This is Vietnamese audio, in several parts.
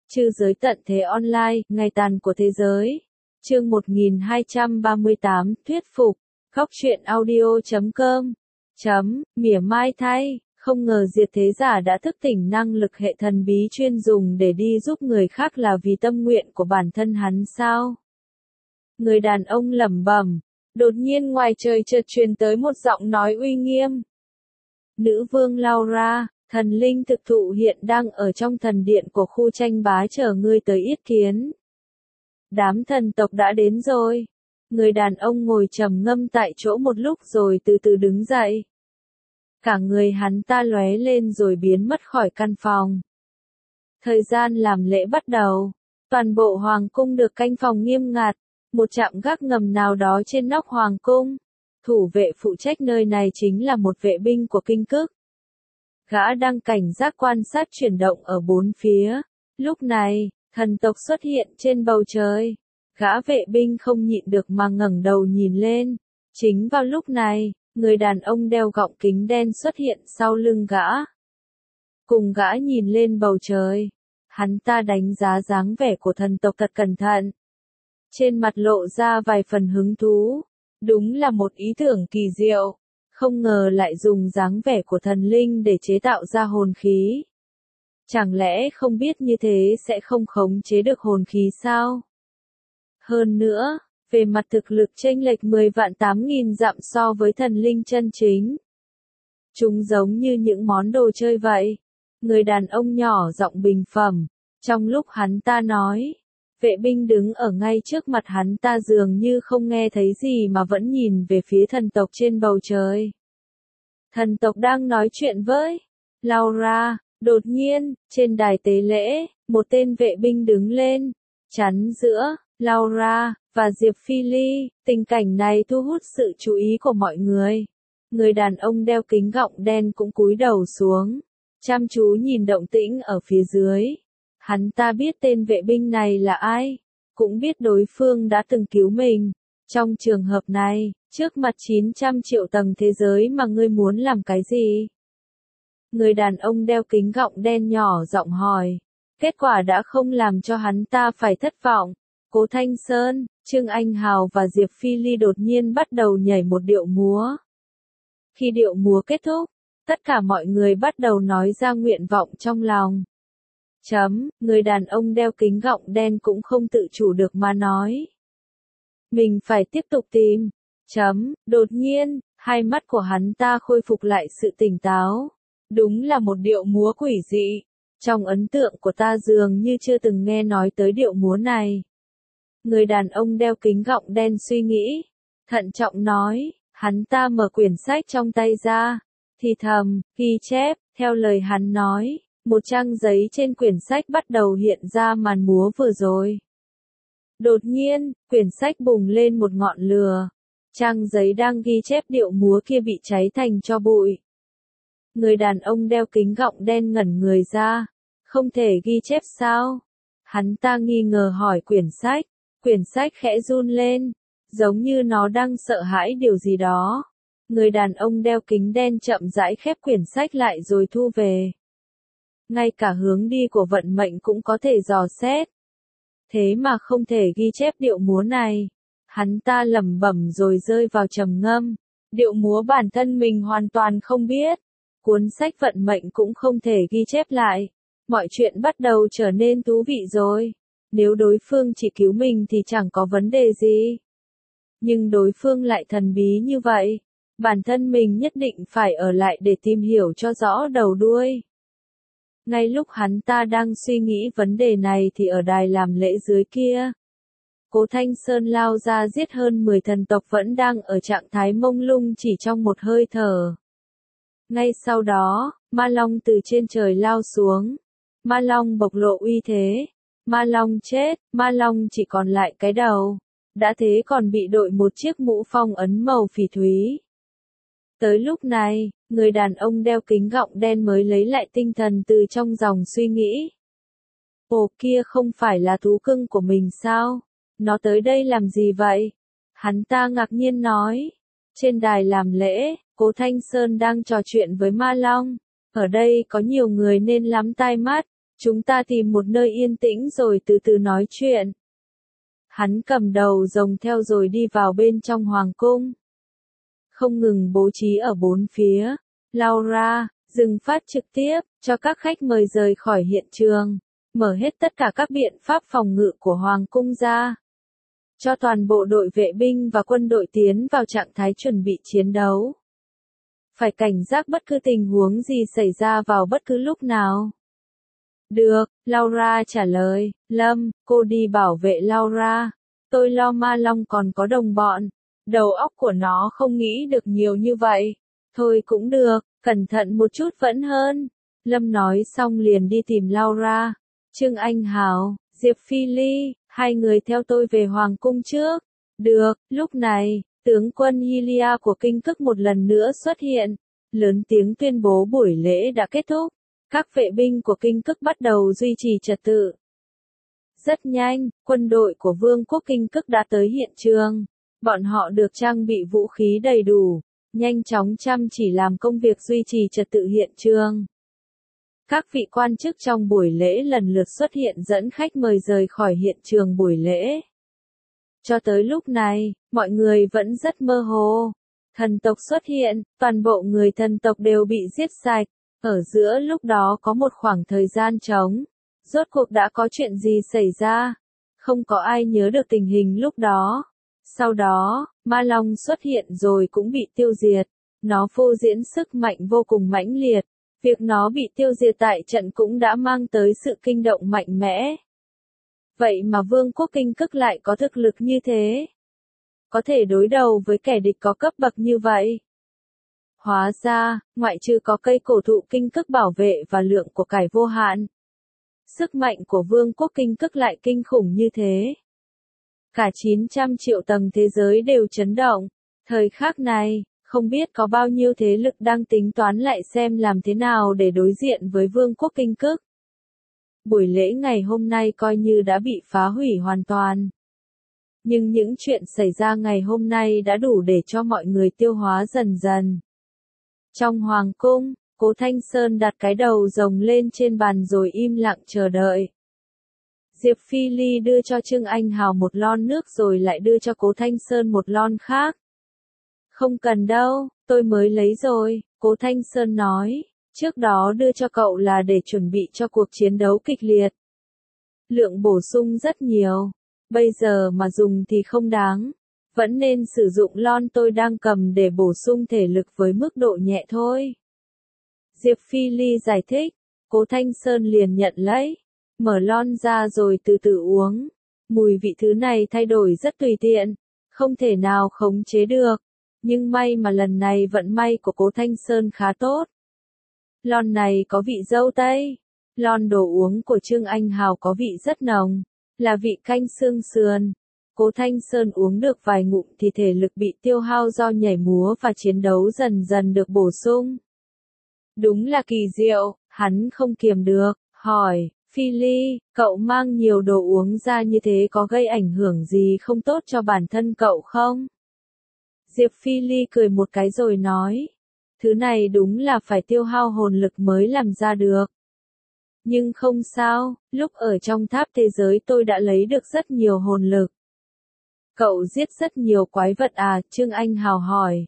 Chư giới tận thế online, ngày tàn của thế giới. Chương 1238, thuyết phục. Góc truyện audio.com. Mỉa mai thay, không ngờ diệt thế giả đã thức tỉnh năng lực hệ thần bí chuyên dùng để đi giúp người khác là vì tâm nguyện của bản thân hắn sao? Người đàn ông lẩm bẩm, đột nhiên ngoài trời chợt truyền tới một giọng nói uy nghiêm. Nữ vương Laura, thần linh thực thụ hiện đang ở trong thần điện của khu tranh bá chờ ngươi tới yết kiến. Đám thần tộc đã đến rồi. Người đàn ông ngồi trầm ngâm tại chỗ một lúc rồi từ từ đứng dậy. Cả người hắn ta lóe lên rồi biến mất khỏi căn phòng. Thời gian làm lễ bắt đầu. Toàn bộ hoàng cung được canh phòng nghiêm ngặt. Một trạm gác ngầm nào đó trên nóc hoàng cung. Thủ vệ phụ trách nơi này chính là một vệ binh của kinh cức. Gã đang cảnh giác quan sát chuyển động ở bốn phía. Lúc này, thần tộc xuất hiện trên bầu trời. Gã vệ binh không nhịn được mà ngẩng đầu nhìn lên. Chính vào lúc này, người đàn ông đeo gọng kính đen xuất hiện sau lưng gã. Cùng gã nhìn lên bầu trời. Hắn ta đánh giá dáng vẻ của thần tộc thật cẩn thận. Trên mặt lộ ra vài phần hứng thú. Đúng là một ý tưởng kỳ diệu. Không ngờ lại dùng dáng vẻ của thần linh để chế tạo ra hồn khí. Chẳng lẽ không biết như thế sẽ không khống chế được hồn khí sao? Hơn nữa, về mặt thực lực chênh lệch 10 vạn 8.000 dặm so với thần linh chân chính. Chúng giống như những món đồ chơi vậy. Người đàn ông nhỏ giọng bình phẩm. Trong lúc hắn ta nói, vệ binh đứng ở ngay trước mặt hắn ta dường như không nghe thấy gì mà vẫn nhìn về phía thần tộc trên bầu trời. Thần tộc đang nói chuyện với Laura. Đột nhiên, trên đài tế lễ, một tên vệ binh đứng lên, chắn giữa Laura và Diệp Phi Ly. Tình cảnh này thu hút sự chú ý của mọi người. Người đàn ông đeo kính gọng đen cũng cúi đầu xuống, chăm chú nhìn động tĩnh ở phía dưới. Hắn ta biết tên vệ binh này là ai, cũng biết đối phương đã từng cứu mình. Trong trường hợp này, trước mặt 900 triệu tầng thế giới mà ngươi muốn làm cái gì? Người đàn ông đeo kính gọng đen nhỏ giọng hỏi. Kết quả đã không làm cho hắn ta phải thất vọng. Cố Thanh Sơn, Trương Anh Hào và Diệp Phi Ly đột nhiên bắt đầu nhảy một điệu múa. Khi điệu múa kết thúc, tất cả mọi người bắt đầu nói ra nguyện vọng trong lòng. Người đàn ông đeo kính gọng đen cũng không tự chủ được mà nói. Mình phải tiếp tục tìm. Đột nhiên, hai mắt của hắn ta khôi phục lại sự tỉnh táo. Đúng là một điệu múa quỷ dị. Trong ấn tượng của ta dường như chưa từng nghe nói tới điệu múa này. Người đàn ông đeo kính gọng đen suy nghĩ. Thận trọng nói, hắn ta mở quyển sách trong tay ra. Thì thầm, ghi chép, theo lời hắn nói. Một trang giấy trên quyển sách bắt đầu hiện ra màn múa vừa rồi. Đột nhiên, quyển sách bùng lên một ngọn lửa. Trang giấy đang ghi chép điệu múa kia bị cháy thành tro bụi. Người đàn ông đeo kính gọng đen ngẩn người ra. Không thể ghi chép sao? Hắn ta nghi ngờ hỏi quyển sách. Quyển sách khẽ run lên, giống như nó đang sợ hãi điều gì đó. Người đàn ông đeo kính đen chậm rãi khép quyển sách lại rồi thu về. Ngay cả hướng đi của vận mệnh cũng có thể dò xét. Thế mà không thể ghi chép điệu múa này. Hắn ta lẩm bẩm rồi rơi vào trầm ngâm. Điệu múa bản thân mình hoàn toàn không biết. Cuốn sách vận mệnh cũng không thể ghi chép lại. Mọi chuyện bắt đầu trở nên thú vị rồi. Nếu đối phương chỉ cứu mình thì chẳng có vấn đề gì. Nhưng đối phương lại thần bí như vậy. Bản thân mình nhất định phải ở lại để tìm hiểu cho rõ đầu đuôi. Ngay lúc hắn ta đang suy nghĩ vấn đề này thì ở đài làm lễ dưới kia. Cố Thanh Sơn lao ra giết hơn 10 thần tộc vẫn đang ở trạng thái mông lung chỉ trong một hơi thở. Ngay sau đó, Ma Long từ trên trời lao xuống. Ma Long bộc lộ uy thế. Ma Long chết, Ma Long chỉ còn lại cái đầu. Đã thế còn bị đội một chiếc mũ phong ấn màu phỉ thúy. Tới lúc này, người đàn ông đeo kính gọng đen mới lấy lại tinh thần từ trong dòng suy nghĩ. Ồ, kia không phải là thú cưng của mình sao? Nó tới đây làm gì vậy? Hắn ta ngạc nhiên nói. Trên đài làm lễ, Cố Thanh Sơn đang trò chuyện với Ma Long. Ở đây có nhiều người nên lắm tai mắt. Chúng ta tìm một nơi yên tĩnh rồi từ từ nói chuyện. Hắn cầm đầu rồng theo rồi đi vào bên trong hoàng cung. Không ngừng bố trí ở bốn phía. Laura, dừng phát trực tiếp, cho các khách mời rời khỏi hiện trường. Mở hết tất cả các biện pháp phòng ngự của hoàng cung ra. Cho toàn bộ đội vệ binh và quân đội tiến vào trạng thái chuẩn bị chiến đấu. Phải cảnh giác bất cứ tình huống gì xảy ra vào bất cứ lúc nào. Được, Laura trả lời, Lâm, cô đi bảo vệ Laura. Tôi lo Ma Long còn có đồng bọn. Đầu óc của nó không nghĩ được nhiều như vậy. Thôi cũng được, cẩn thận một chút vẫn hơn. Lâm nói xong liền đi tìm Laura. Trương Anh Hào, Diệp Phi Ly, hai người theo tôi về hoàng cung trước. Được, lúc này, tướng quân Hylia của Kinh Cức một lần nữa xuất hiện. Lớn tiếng tuyên bố buổi lễ đã kết thúc. Các vệ binh của Kinh Cức bắt đầu duy trì trật tự. Rất nhanh, quân đội của Vương quốc Kinh Cức đã tới hiện trường. Bọn họ được trang bị vũ khí đầy đủ, nhanh chóng chăm chỉ làm công việc duy trì trật tự hiện trường. Các vị quan chức trong buổi lễ lần lượt xuất hiện dẫn khách mời rời khỏi hiện trường buổi lễ. Cho tới lúc này, mọi người vẫn rất mơ hồ. Thần tộc xuất hiện, toàn bộ người thần tộc đều bị giết sạch. Ở giữa lúc đó có một khoảng thời gian trống. Rốt cuộc đã có chuyện gì xảy ra? Không có ai nhớ được tình hình lúc đó. Sau đó, Ma Long xuất hiện rồi cũng bị tiêu diệt. Nó phô diễn sức mạnh vô cùng mãnh liệt. Việc nó bị tiêu diệt tại trận cũng đã mang tới sự kinh động mạnh mẽ. Vậy mà Vương quốc Kinh Cức lại có thực lực như thế. Có thể đối đầu với kẻ địch có cấp bậc như vậy. Hóa ra, ngoại trừ có cây cổ thụ Kinh Cức bảo vệ và lượng của cải vô hạn. Sức mạnh của Vương quốc Kinh Cức lại kinh khủng như thế. Cả 900 triệu tầng thế giới đều chấn động. Thời khắc này, không biết có bao nhiêu thế lực đang tính toán lại xem làm thế nào để đối diện với Vương quốc Kinh Cức. Buổi lễ ngày hôm nay coi như đã bị phá hủy hoàn toàn. Nhưng những chuyện xảy ra ngày hôm nay đã đủ để cho mọi người tiêu hóa dần dần. Trong hoàng cung, Cố Thanh Sơn đặt cái đầu rồng lên trên bàn rồi im lặng chờ đợi. Diệp Phi Ly đưa cho Trương Anh Hào một lon nước rồi lại đưa cho Cố Thanh Sơn một lon khác. Không cần đâu, tôi mới lấy rồi, Cố Thanh Sơn nói, trước đó đưa cho cậu là để chuẩn bị cho cuộc chiến đấu kịch liệt. Lượng bổ sung rất nhiều, bây giờ mà dùng thì không đáng, vẫn nên sử dụng lon tôi đang cầm để bổ sung thể lực với mức độ nhẹ thôi. Diệp Phi Ly giải thích, Cố Thanh Sơn liền nhận lấy, mở lon ra rồi từ từ uống. Mùi vị thứ này thay đổi rất tùy tiện, không thể nào khống chế được. Nhưng may mà lần này vận may của Cố Thanh Sơn khá tốt. Lon này có vị dâu tây. Lon đồ uống của Trương Anh Hào có vị rất nồng, là vị canh xương sườn. Cố Thanh Sơn uống được vài ngụm thì thể lực bị tiêu hao do nhảy múa và chiến đấu dần dần được bổ sung. Đúng là kỳ diệu, hắn không kiềm được, hỏi, Phi Ly, cậu mang nhiều đồ uống ra như thế có gây ảnh hưởng gì không tốt cho bản thân cậu không? Diệp Phi Ly cười một cái rồi nói, thứ này đúng là phải tiêu hao hồn lực mới làm ra được. Nhưng không sao, lúc ở trong tháp thế giới tôi đã lấy được rất nhiều hồn lực. Cậu giết rất nhiều quái vật à? Trương Anh Hào hỏi.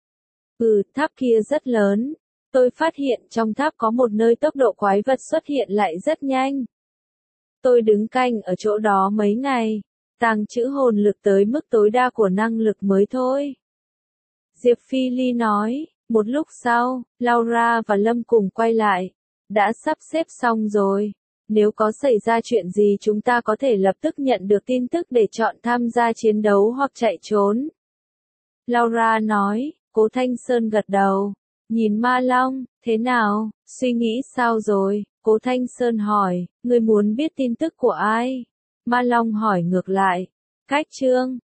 Tháp kia rất lớn. Tôi phát hiện trong tháp có một nơi tốc độ quái vật xuất hiện lại rất nhanh. Tôi đứng canh ở chỗ đó mấy ngày, tàng trữ hồn lực tới mức tối đa của năng lực mới thôi. Diệp Phi Ly nói, một lúc sau, Laura và Lâm cùng quay lại. Đã sắp xếp xong rồi. Nếu có xảy ra chuyện gì chúng ta có thể lập tức nhận được tin tức để chọn tham gia chiến đấu hoặc chạy trốn. Laura nói, Cố Thanh Sơn gật đầu. Nhìn Ma Long, thế nào, suy nghĩ sao rồi? Cố Thanh Sơn hỏi, ngươi muốn biết tin tức của ai? Ma Long hỏi ngược lại. Cách Trương,